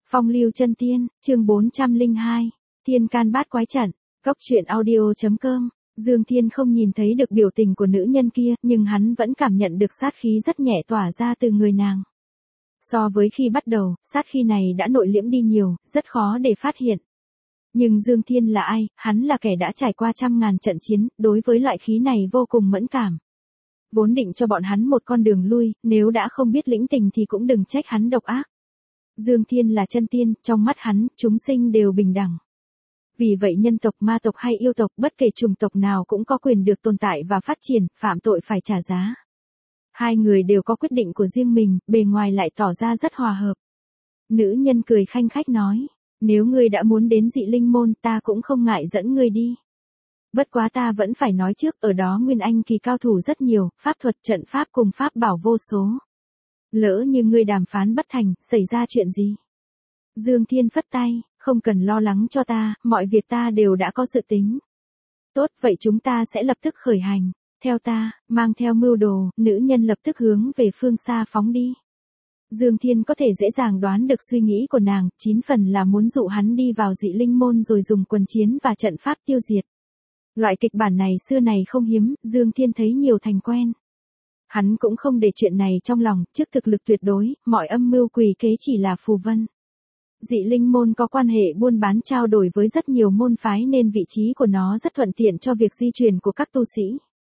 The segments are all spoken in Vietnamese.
Phong lưu chân tiên, chương 402, Thiên can bát quái trận, Cốc truyện audio.com. Dương Thiên không nhìn thấy được biểu tình của nữ nhân kia, nhưng hắn vẫn cảm nhận được sát khí rất nhẹ tỏa ra từ người nàng. So với khi bắt đầu, sát khí này đã nội liễm đi nhiều, rất khó để phát hiện. Nhưng Dương Thiên là ai? Hắn là kẻ đã trải qua trăm ngàn trận chiến, đối với loại khí này vô cùng mẫn cảm. Vốn định cho bọn hắn một con đường lui, nếu đã không biết lĩnh tình thì cũng đừng trách hắn độc ác. Dương Thiên là chân tiên, trong mắt hắn, chúng sinh đều bình đẳng. Vì vậy nhân tộc, ma tộc hay yêu tộc, bất kể chủng tộc nào cũng có quyền được tồn tại và phát triển, phạm tội phải trả giá. Hai người đều có quyết định của riêng mình, bề ngoài lại tỏ ra rất hòa hợp. Nữ nhân cười khanh khách nói, nếu ngươi đã muốn đến Dị Linh môn, ta cũng không ngại dẫn ngươi đi. Bất quá ta vẫn phải nói trước, ở đó Nguyên Anh kỳ cao thủ rất nhiều, pháp thuật trận pháp cùng pháp bảo vô số. Lỡ như ngươi đàm phán bất thành, xảy ra chuyện gì? Dương Thiên phất tay, không cần lo lắng cho ta, mọi việc ta đều đã có dự tính. Tốt, vậy chúng ta sẽ lập tức khởi hành. Theo ta, mang theo mưu đồ, nữ nhân lập tức hướng về phương xa phóng đi. Dương Thiên có thể dễ dàng đoán được suy nghĩ của nàng, 9 phần là muốn dụ hắn đi vào Dị Linh môn rồi dùng quần chiến và trận pháp tiêu diệt. Loại kịch bản này xưa này không hiếm, Dương Thiên thấy nhiều thành quen. Hắn cũng không để chuyện này trong lòng, trước thực lực tuyệt đối, mọi âm mưu quỷ kế chỉ là phù vân. Dị Linh môn có quan hệ buôn bán trao đổi với rất nhiều môn phái nên vị trí của nó rất thuận tiện cho việc di chuyển của các tu sĩ.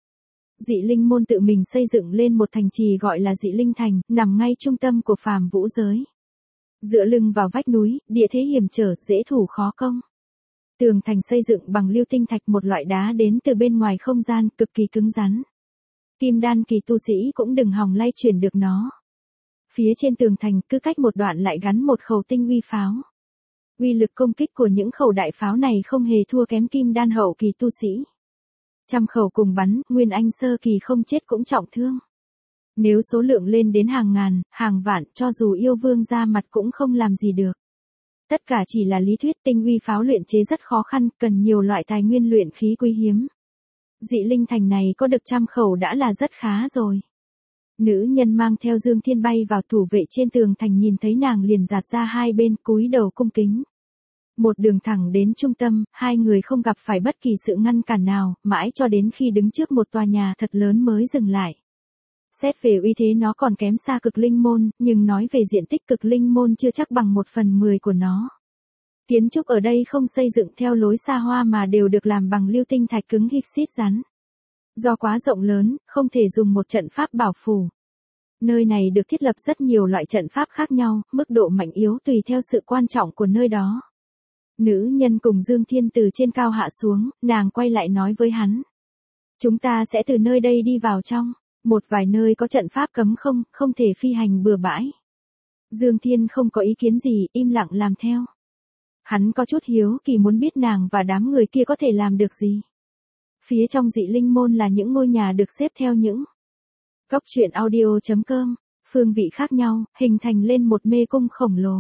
Dị Linh môn tự mình xây dựng lên một thành trì gọi là Dị Linh thành, nằm ngay trung tâm của phàm vũ giới. Dựa lưng vào vách núi, địa thế hiểm trở, dễ thủ khó công. Tường thành xây dựng bằng lưu tinh thạch, một loại đá đến từ bên ngoài không gian, cực kỳ cứng rắn. Kim đan kỳ tu sĩ cũng đừng hòng lay chuyển được nó. Phía trên tường thành cứ cách một đoạn lại gắn một khẩu tinh uy pháo. Uy lực công kích của những khẩu đại pháo này không hề thua kém kim đan hậu kỳ tu sĩ. Trăm khẩu cùng bắn, Nguyên Anh sơ kỳ không chết cũng trọng thương. Nếu số lượng lên đến hàng ngàn, hàng vạn, cho dù yêu vương ra mặt cũng không làm gì được. Tất cả chỉ là lý thuyết, tinh uy pháo luyện chế rất khó khăn, cần nhiều loại tài nguyên luyện khí quý hiếm. Dị Linh thành này có được 100 khẩu đã là rất khá rồi. Nữ nhân mang theo Dương Thiên bay vào, thủ vệ trên tường thành nhìn thấy nàng liền giạt ra hai bên, cúi đầu cung kính. Một đường thẳng đến trung tâm, hai người không gặp phải bất kỳ sự ngăn cản nào, mãi cho đến khi đứng trước một tòa nhà thật lớn mới dừng lại. Xét về uy thế nó còn kém xa Cực Linh môn, nhưng nói về diện tích Cực Linh môn chưa chắc bằng 1/10 của nó. Kiến trúc ở đây không xây dựng theo lối xa hoa mà đều được làm bằng lưu tinh thạch cứng hixit rắn. Do quá rộng lớn, không thể dùng một trận pháp bảo phủ. Nơi này được thiết lập rất nhiều loại trận pháp khác nhau, mức độ mạnh yếu tùy theo sự quan trọng của nơi đó. Nữ nhân cùng Dương Thiên từ trên cao hạ xuống, nàng quay lại nói với hắn. Chúng ta sẽ từ nơi đây đi vào trong, một vài nơi có trận pháp cấm không thể phi hành bừa bãi. Dương Thiên không có ý kiến gì, im lặng làm theo. Hắn có chút hiếu kỳ muốn biết nàng và đám người kia có thể làm được gì. Phía trong Dị Linh môn là những ngôi nhà được xếp theo những Cốc truyện audio.com, phương vị khác nhau, hình thành lên một mê cung khổng lồ.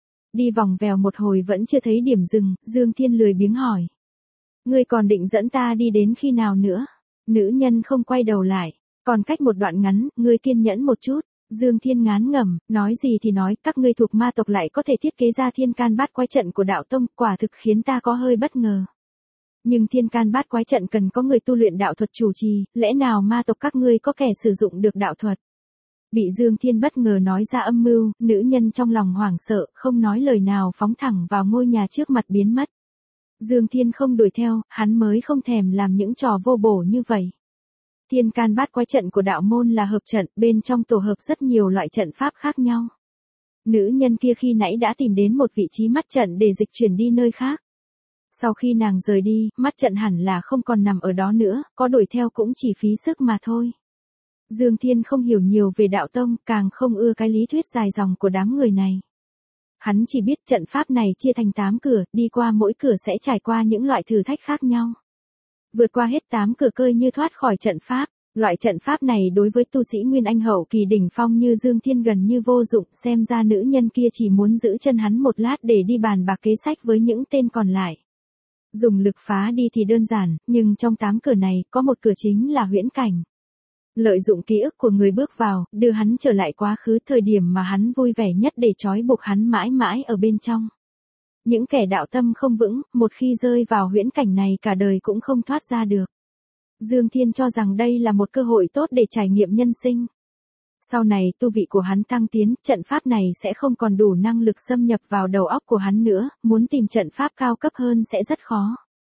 Đi vòng vèo một hồi vẫn chưa thấy điểm dừng, Dương Thiên lười biếng hỏi. Ngươi còn định dẫn ta đi đến khi nào nữa? Nữ nhân không quay đầu lại, còn cách một đoạn ngắn, ngươi kiên nhẫn một chút. Dương Thiên ngán ngẩm, nói gì thì nói, các ngươi thuộc ma tộc lại có thể thiết kế ra thiên can bát quái trận của đạo tông, quả thực khiến ta có hơi bất ngờ. Nhưng thiên can bát quái trận cần có người tu luyện đạo thuật chủ trì, lẽ nào ma tộc các ngươi có kẻ sử dụng được đạo thuật? Bị Dương Thiên bất ngờ nói ra âm mưu, nữ nhân trong lòng hoảng sợ, không nói lời nào phóng thẳng vào ngôi nhà trước mặt biến mất. Dương Thiên không đuổi theo, hắn mới không thèm làm những trò vô bổ như vậy. Thiên can bát quái trận của đạo môn là hợp trận, bên trong tổ hợp rất nhiều loại trận pháp khác nhau. Nữ nhân kia khi nãy đã tìm đến một vị trí mắt trận để dịch chuyển đi nơi khác. Sau khi nàng rời đi, mắt trận hẳn là không còn nằm ở đó nữa, có đuổi theo cũng chỉ phí sức mà thôi. Dương Thiên không hiểu nhiều về đạo tông, càng không ưa cái lý thuyết dài dòng của đám người này. Hắn chỉ biết trận pháp này chia thành 8 cửa, đi qua mỗi cửa sẽ trải qua những loại thử thách khác nhau. Vượt qua hết 8 cửa coi như thoát khỏi trận pháp. Loại trận pháp này đối với tu sĩ Nguyên Anh hậu kỳ đỉnh phong như Dương Thiên gần như vô dụng, xem ra nữ nhân kia chỉ muốn giữ chân hắn một lát để đi bàn bạc kế sách với những tên còn lại. Dùng lực phá đi thì đơn giản, nhưng trong 8 cửa này, có một cửa chính là huyễn cảnh. Lợi dụng ký ức của người bước vào, đưa hắn trở lại quá khứ, thời điểm mà hắn vui vẻ nhất để trói buộc hắn mãi mãi ở bên trong. Những kẻ đạo tâm không vững, một khi rơi vào huyễn cảnh này cả đời cũng không thoát ra được. Dương Thiên cho rằng đây là một cơ hội tốt để trải nghiệm nhân sinh. Sau này tu vị của hắn tăng tiến, trận pháp này sẽ không còn đủ năng lực xâm nhập vào đầu óc của hắn nữa, muốn tìm trận pháp cao cấp hơn sẽ rất khó.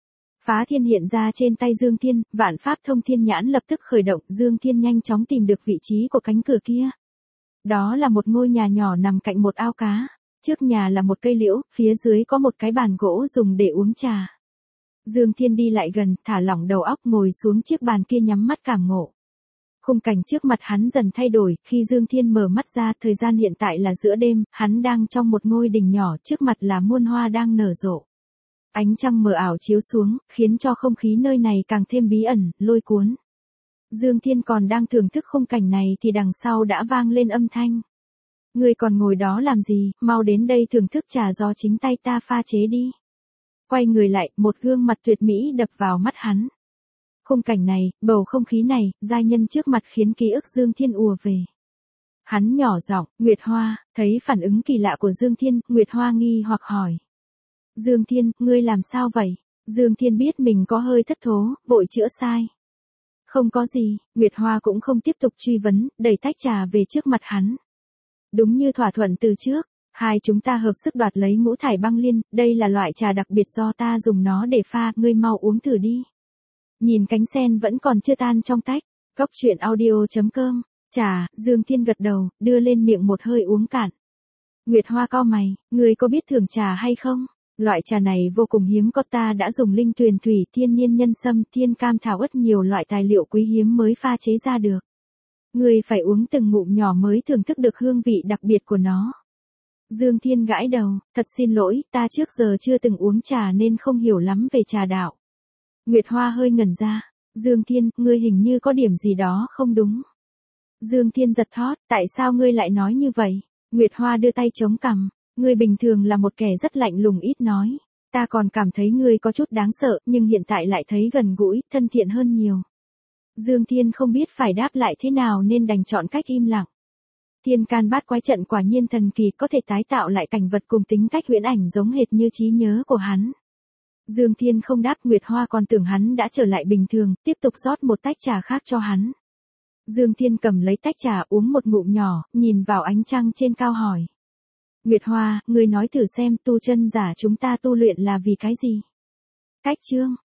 Phá thiên hiện ra trên tay Dương Thiên, vạn pháp thông thiên nhãn lập tức khởi động, Dương Thiên nhanh chóng tìm được vị trí của cánh cửa kia. Đó là một ngôi nhà nhỏ nằm cạnh một ao cá. Trước nhà là một cây liễu, phía dưới có một cái bàn gỗ dùng để uống trà. Dương Thiên đi lại gần, thả lỏng đầu óc ngồi xuống chiếc bàn kia nhắm mắt cảm ngộ. Khung cảnh trước mặt hắn dần thay đổi, khi Dương Thiên mở mắt ra, thời gian hiện tại là giữa đêm, hắn đang trong một ngôi đình nhỏ, trước mặt là muôn hoa đang nở rộ. Ánh trăng mờ ảo chiếu xuống, khiến cho không khí nơi này càng thêm bí ẩn, lôi cuốn. Dương Thiên còn đang thưởng thức khung cảnh này thì đằng sau đã vang lên âm thanh. Ngươi còn ngồi đó làm gì, mau đến đây thưởng thức trà do chính tay ta pha chế đi. Quay người lại, một gương mặt tuyệt mỹ đập vào mắt hắn. Khung cảnh này, bầu không khí này, giai nhân trước mặt khiến ký ức Dương Thiên ùa về. Hắn nhỏ giọng, Nguyệt Hoa, thấy phản ứng kỳ lạ của Dương Thiên, Nguyệt Hoa nghi hoặc hỏi. Dương Thiên, ngươi làm sao vậy? Dương Thiên biết mình có hơi thất thố, vội chữa sai. Không có gì, Nguyệt Hoa cũng không tiếp tục truy vấn, đẩy tách trà về trước mặt hắn. Đúng như thỏa thuận từ trước, hai chúng ta hợp sức đoạt lấy ngũ thải băng liên, đây là loại trà đặc biệt do ta dùng nó để pha, ngươi mau uống thử đi. Nhìn cánh sen vẫn còn chưa tan trong tách, Cốc Truyện Audio.com, trà, Dương Thiên gật đầu, đưa lên miệng một hơi uống cạn. Nguyệt Hoa cau mày, ngươi có biết thưởng trà hay không? Loại trà này vô cùng hiếm có, ta đã dùng linh tuyền thủy, thiên nhiên nhân sâm, thiên cam thảo ớt nhiều loại tài liệu quý hiếm mới pha chế ra được. Ngươi phải uống từng ngụm nhỏ mới thưởng thức được hương vị đặc biệt của nó. Dương Thiên gãi đầu, thật xin lỗi, ta trước giờ chưa từng uống trà nên không hiểu lắm về trà đạo. Nguyệt Hoa hơi ngẩn ra, Dương Thiên, ngươi hình như có điểm gì đó không đúng. Dương Thiên giật thót, tại sao ngươi lại nói như vậy? Nguyệt Hoa đưa tay chống cằm, ngươi bình thường là một kẻ rất lạnh lùng ít nói. Ta còn cảm thấy ngươi có chút đáng sợ, nhưng hiện tại lại thấy gần gũi, thân thiện hơn nhiều. Dương Thiên không biết phải đáp lại thế nào nên đành chọn cách im lặng. Thiên can bát quái trận quả nhiên thần kỳ, có thể tái tạo lại cảnh vật cùng tính cách huyễn ảnh giống hệt như trí nhớ của hắn. Dương Thiên không đáp, Nguyệt Hoa còn tưởng hắn đã trở lại bình thường, tiếp tục rót một tách trà khác cho hắn. Dương Thiên cầm lấy tách trà uống một ngụm nhỏ, nhìn vào ánh trăng trên cao hỏi. Nguyệt Hoa, ngươi nói thử xem tu chân giả chúng ta tu luyện là vì cái gì? Cách chương,